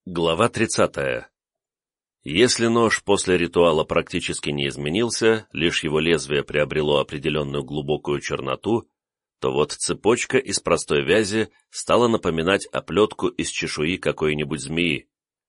Глава 30. Если нож после ритуала практически не изменился, лишь его лезвие приобрело определенную глубокую черноту, то вот цепочка из простой вязи стала напоминать оплетку из чешуи какой-нибудь змеи.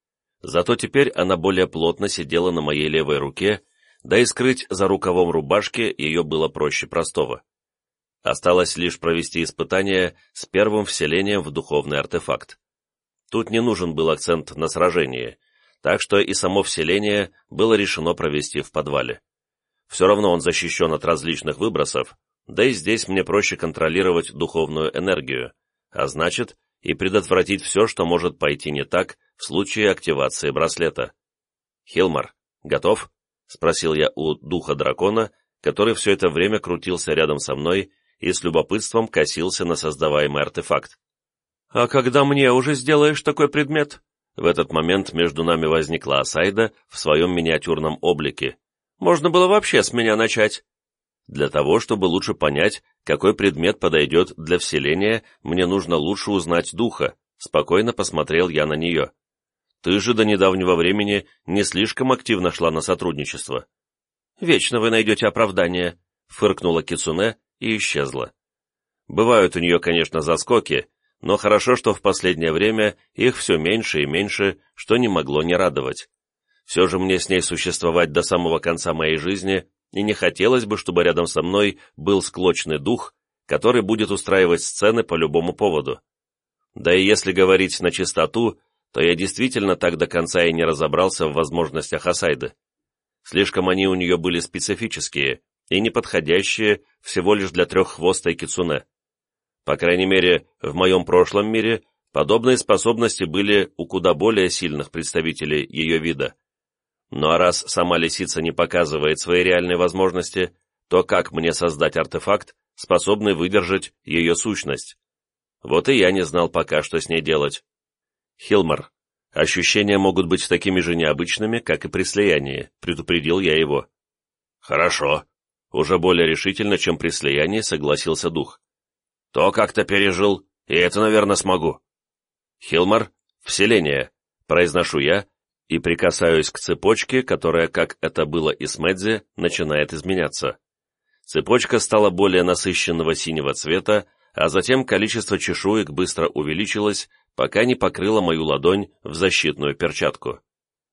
Зато теперь она более плотно сидела на моей левой руке, да и скрыть за рукавом рубашки ее было проще простого. Осталось лишь провести испытание с первым вселением в духовный артефакт. Тут не нужен был акцент на сражении, так что и само вселение было решено провести в подвале. Все равно он защищен от различных выбросов, да и здесь мне проще контролировать духовную энергию, а значит и предотвратить все, что может пойти не так в случае активации браслета. «Хилмар, готов?» — спросил я у духа дракона, который все это время крутился рядом со мной и с любопытством косился на создаваемый артефакт. «А когда мне уже сделаешь такой предмет?» В этот момент между нами возникла Асайда в своем миниатюрном облике. «Можно было вообще с меня начать». Для того, чтобы лучше понять, какой предмет подойдет для вселения, мне нужно лучше узнать духа, спокойно посмотрел я на нее. Ты же до недавнего времени не слишком активно шла на сотрудничество. «Вечно вы найдете оправдание», — фыркнула Кицуне и исчезла. Бывают у нее, конечно, заскоки, но хорошо, что в последнее время их все меньше и меньше, что не могло не радовать. Все же мне с ней существовать до самого конца моей жизни, и не хотелось бы, чтобы рядом со мной был склочный дух, который будет устраивать сцены по любому поводу. Да и если говорить на чистоту, то я действительно так до конца и не разобрался в возможностях Асайды. Слишком они у нее были специфические и неподходящие всего лишь для треххвостой кицуне. По крайней мере, в моем прошлом мире подобные способности были у куда более сильных представителей ее вида. Ну а раз сама лисица не показывает свои реальные возможности, то как мне создать артефакт, способный выдержать ее сущность? Вот и я не знал пока, что с ней делать. «Хилмар, ощущения могут быть такими же необычными, как и при слиянии», — предупредил я его. «Хорошо», — уже более решительно, чем при слиянии, согласился дух. «То как-то пережил, и это, наверное, смогу». «Хилмар, вселение», — произношу я, и прикасаюсь к цепочке, которая, как это было и с Мэдзи, начинает изменяться. Цепочка стала более насыщенного синего цвета, а затем количество чешуек быстро увеличилось, пока не покрыло мою ладонь в защитную перчатку.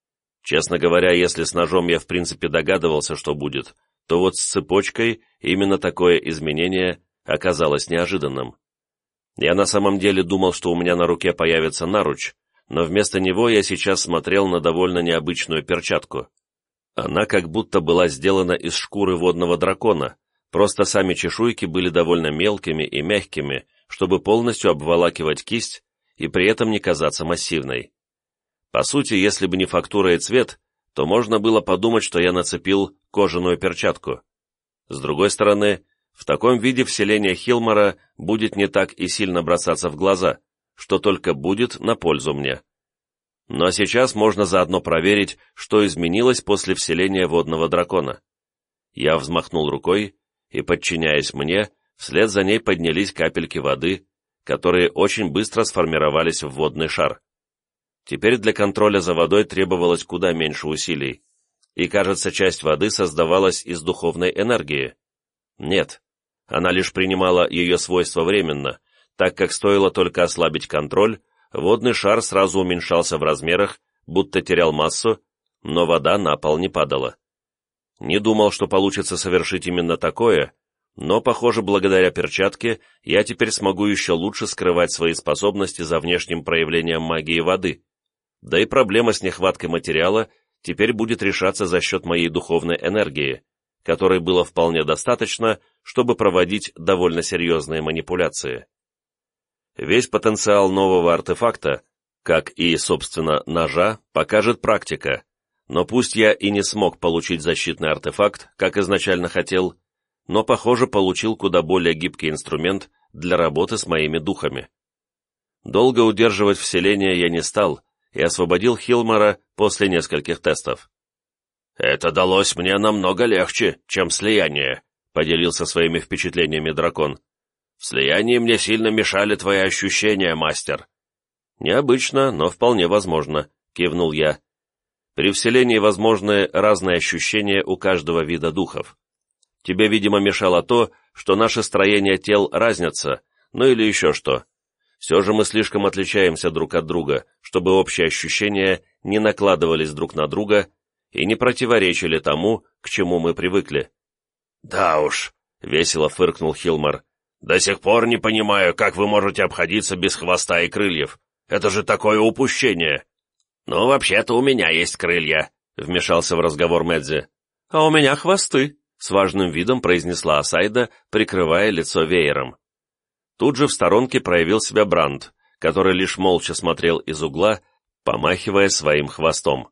Честно говоря, если с ножом я в принципе догадывался, что будет, то вот с цепочкой именно такое изменение оказалось неожиданным. Я на самом деле думал, что у меня на руке появится наруч, но вместо него я сейчас смотрел на довольно необычную перчатку. Она как будто была сделана из шкуры водного дракона, просто сами чешуйки были довольно мелкими и мягкими, чтобы полностью обволакивать кисть и при этом не казаться массивной. По сути, если бы не фактура и цвет, то можно было подумать, что я нацепил кожаную перчатку. С другой стороны, в таком виде вселение Хилмара будет не так и сильно бросаться в глаза, что только будет на пользу мне. Но сейчас можно заодно проверить, что изменилось после вселения водного дракона. Я взмахнул рукой, и, подчиняясь мне, вслед за ней поднялись капельки воды, которые очень быстро сформировались в водный шар. Теперь для контроля за водой требовалось куда меньше усилий, и, кажется, часть воды создавалась из духовной энергии. Нет, она лишь принимала ее свойства временно, так как стоило только ослабить контроль, водный шар сразу уменьшался в размерах, будто терял массу, но вода на пол не падала. Не думал, что получится совершить именно такое, но, похоже, благодаря перчатке я теперь смогу еще лучше скрывать свои способности за внешним проявлением магии воды, да и проблема с нехваткой материала теперь будет решаться за счет моей духовной энергии, которой было вполне достаточно, чтобы проводить довольно серьезные манипуляции. Весь потенциал нового артефакта, как и, собственно, ножа, покажет практика, но пусть я и не смог получить защитный артефакт, как изначально хотел, но, похоже, получил куда более гибкий инструмент для работы с моими духами. Долго удерживать вселение я не стал и освободил Хилмара после нескольких тестов. «Это далось мне намного легче, чем слияние», — поделился своими впечатлениями дракон. «В слиянии мне сильно мешали твои ощущения, мастер». «Необычно, но вполне возможно», — кивнул я. «При вселении возможны разные ощущения у каждого вида духов. Тебе, видимо, мешало то, что наши строения тел разнятся, ну или еще что. Все же мы слишком отличаемся друг от друга, чтобы общие ощущения не накладывались друг на друга и не противоречили тому, к чему мы привыкли». «Да уж», — весело фыркнул Хилмар, — «до сих пор не понимаю, как вы можете обходиться без хвоста и крыльев. Это же такое упущение!» «Ну, вообще-то у меня есть крылья», — вмешался в разговор Мэдзи. «А у меня хвосты», — с важным видом произнесла Асайда, прикрывая лицо веером. Тут же в сторонке проявил себя Бранд, который лишь молча смотрел из угла, помахивая своим хвостом.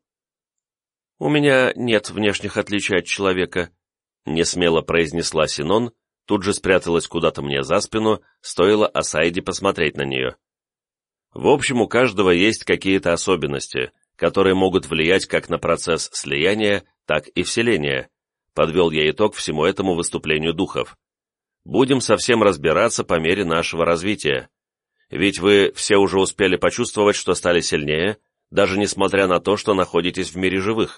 «У меня нет внешних отличий от человека», — несмело произнесла Синон, тут же спряталась куда-то мне за спину, стоило Асайде посмотреть на нее. В общем, у каждого есть какие-то особенности, которые могут влиять как на процесс слияния, так и вселения. Подвел я итог всему этому выступлению духов. Будем совсем разбираться по мере нашего развития. Ведь вы все уже успели почувствовать, что стали сильнее, даже несмотря на то, что находитесь в мире живых.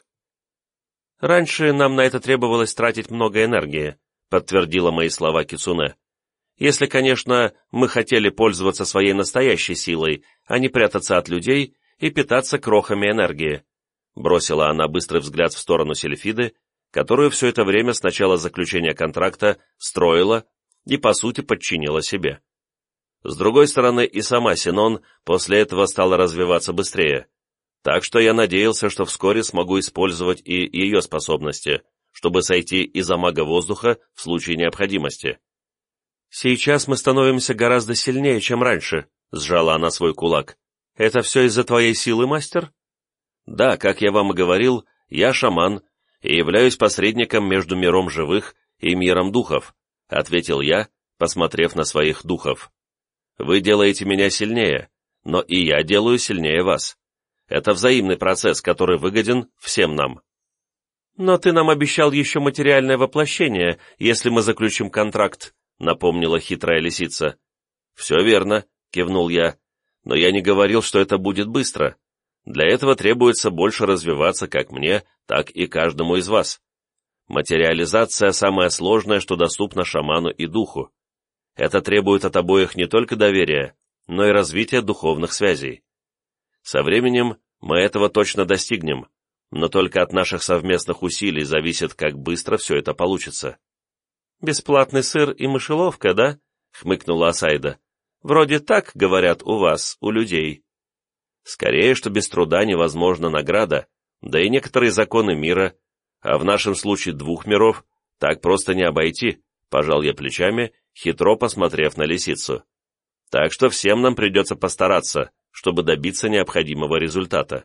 «Раньше нам на это требовалось тратить много энергии», подтвердила мои слова Кицуне. «Если, конечно, мы хотели пользоваться своей настоящей силой, а не прятаться от людей и питаться крохами энергии», бросила она быстрый взгляд в сторону Сильфиды, которую все это время с начала заключения контракта строила и, по сути, подчинила себе. С другой стороны, и сама Синон после этого стала развиваться быстрее, так что я надеялся, что вскоре смогу использовать и ее способности, чтобы сойти и за мага воздуха в случае необходимости. «Сейчас мы становимся гораздо сильнее, чем раньше», — сжала она свой кулак. «Это все из-за твоей силы, мастер?» «Да, как я вам и говорил, я шаман и являюсь посредником между миром живых и миром духов», — ответил я, посмотрев на своих духов. «Вы делаете меня сильнее, но и я делаю сильнее вас. Это взаимный процесс, который выгоден всем нам». «Но ты нам обещал еще материальное воплощение, если мы заключим контракт», — напомнила хитрая лисица. «Все верно», — кивнул я, — «но я не говорил, что это будет быстро. Для этого требуется больше развиваться как мне, так и каждому из вас. Материализация — самое сложное, что доступно шаману и духу. Это требует от обоих не только доверия, но и развития духовных связей. Со временем мы этого точно достигнем, но только от наших совместных усилий зависит, как быстро все это получится». «Бесплатный сыр и мышеловка, да?» — хмыкнула Асайда. «Вроде так, говорят, у вас, у людей». «Скорее, что без труда невозможна награда, да и некоторые законы мира, а в нашем случае двух миров, так просто не обойти», — пожал я плечами, хитро посмотрев на лисицу. «Так что всем нам придется постараться, чтобы добиться необходимого результата».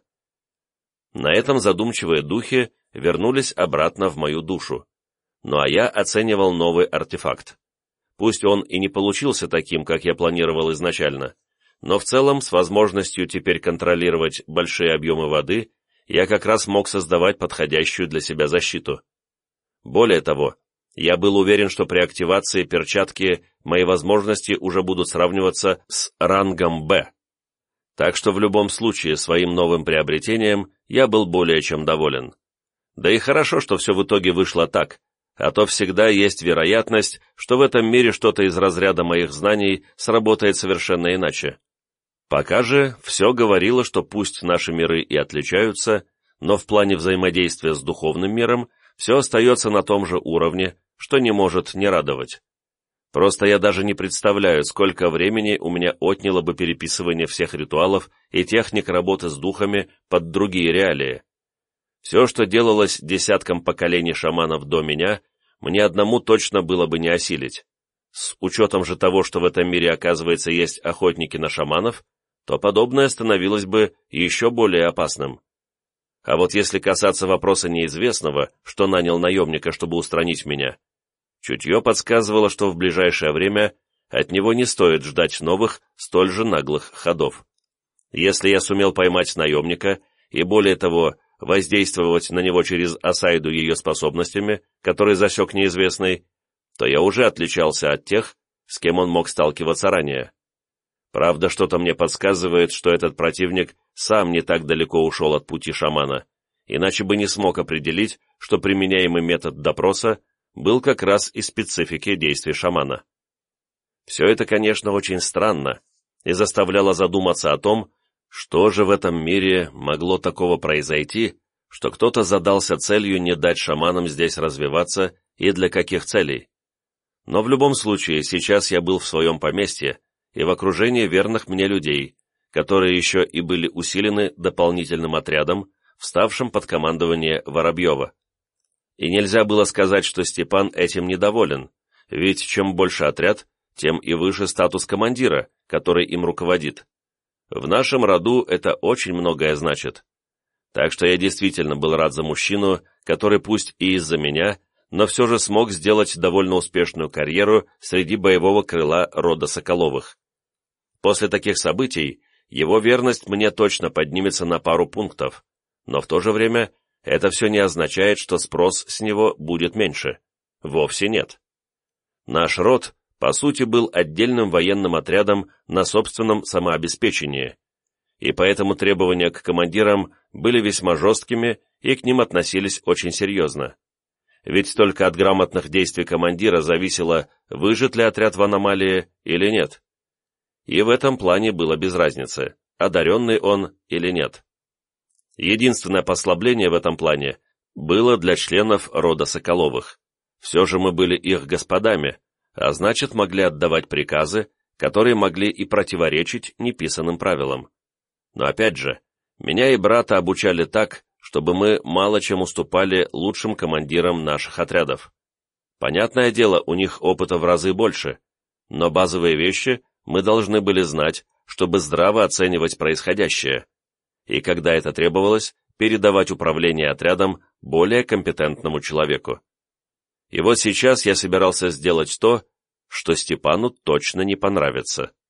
На этом задумчивые духи вернулись обратно в мою душу. Ну а я оценивал новый артефакт. Пусть он и не получился таким, как я планировал изначально, но в целом с возможностью теперь контролировать большие объемы воды я как раз мог создавать подходящую для себя защиту. Более того, я был уверен, что при активации перчатки мои возможности уже будут сравниваться с рангом «Б». Так что в любом случае своим новым приобретением я был более чем доволен. Да и хорошо, что все в итоге вышло так, а то всегда есть вероятность, что в этом мире что-то из разряда моих знаний сработает совершенно иначе. Пока же все говорило, что пусть наши миры и отличаются, но в плане взаимодействия с духовным миром все остается на том же уровне, что не может не радовать. Просто я даже не представляю, сколько времени у меня отняло бы переписывание всех ритуалов и техник работы с духами под другие реалии. Все, что делалось десяткам поколений шаманов до меня, мне одному точно было бы не осилить. С учетом же того, что в этом мире, оказывается, есть охотники на шаманов, то подобное становилось бы еще более опасным. А вот если касаться вопроса неизвестного, что нанял наемника, чтобы устранить меня, чутье подсказывало, что в ближайшее время от него не стоит ждать новых, столь же наглых ходов. Если я сумел поймать наемника, и более того, воздействовать на него через Асайду ее способностями, которые засек неизвестный, то я уже отличался от тех, с кем он мог сталкиваться ранее. Правда, что-то мне подсказывает, что этот противник сам не так далеко ушел от пути шамана, иначе бы не смог определить, что применяемый метод допроса был как раз из специфики действий шамана. Все это, конечно, очень странно и заставляло задуматься о том, что же в этом мире могло такого произойти, что кто-то задался целью не дать шаманам здесь развиваться и для каких целей. Но в любом случае, сейчас я был в своем поместье и в окружении верных мне людей, которые еще и были усилены дополнительным отрядом, вставшим под командование Воробьева. И нельзя было сказать, что Степан этим недоволен, ведь чем больше отряд, тем и выше статус командира, который им руководит. В нашем роду это очень многое значит. Так что я действительно был рад за мужчину, который пусть и из-за меня, но все же смог сделать довольно успешную карьеру среди боевого крыла рода Соколовых. После таких событий его верность мне точно поднимется на пару пунктов, но в то же время это все не означает, что спрос с него будет меньше. Вовсе нет. Наш род, по сути, был отдельным военным отрядом на собственном самообеспечении, и поэтому требования к командирам были весьма жесткими и к ним относились очень серьезно. Ведь только от грамотных действий командира зависело, выжит ли отряд в аномалии или нет. И в этом плане было без разницы, одаренный он или нет. Единственное послабление в этом плане было для членов рода Соколовых. Все же мы были их господами, а значит могли отдавать приказы, которые могли и противоречить неписанным правилам. Но опять же, меня и брата обучали так, чтобы мы мало чем уступали лучшим командирам наших отрядов. Понятное дело, у них опыта в разы больше, но базовые вещи мы должны были знать, чтобы здраво оценивать происходящее, и когда это требовалось, передавать управление отрядом более компетентному человеку. И вот сейчас я собирался сделать то, что Степану точно не понравится.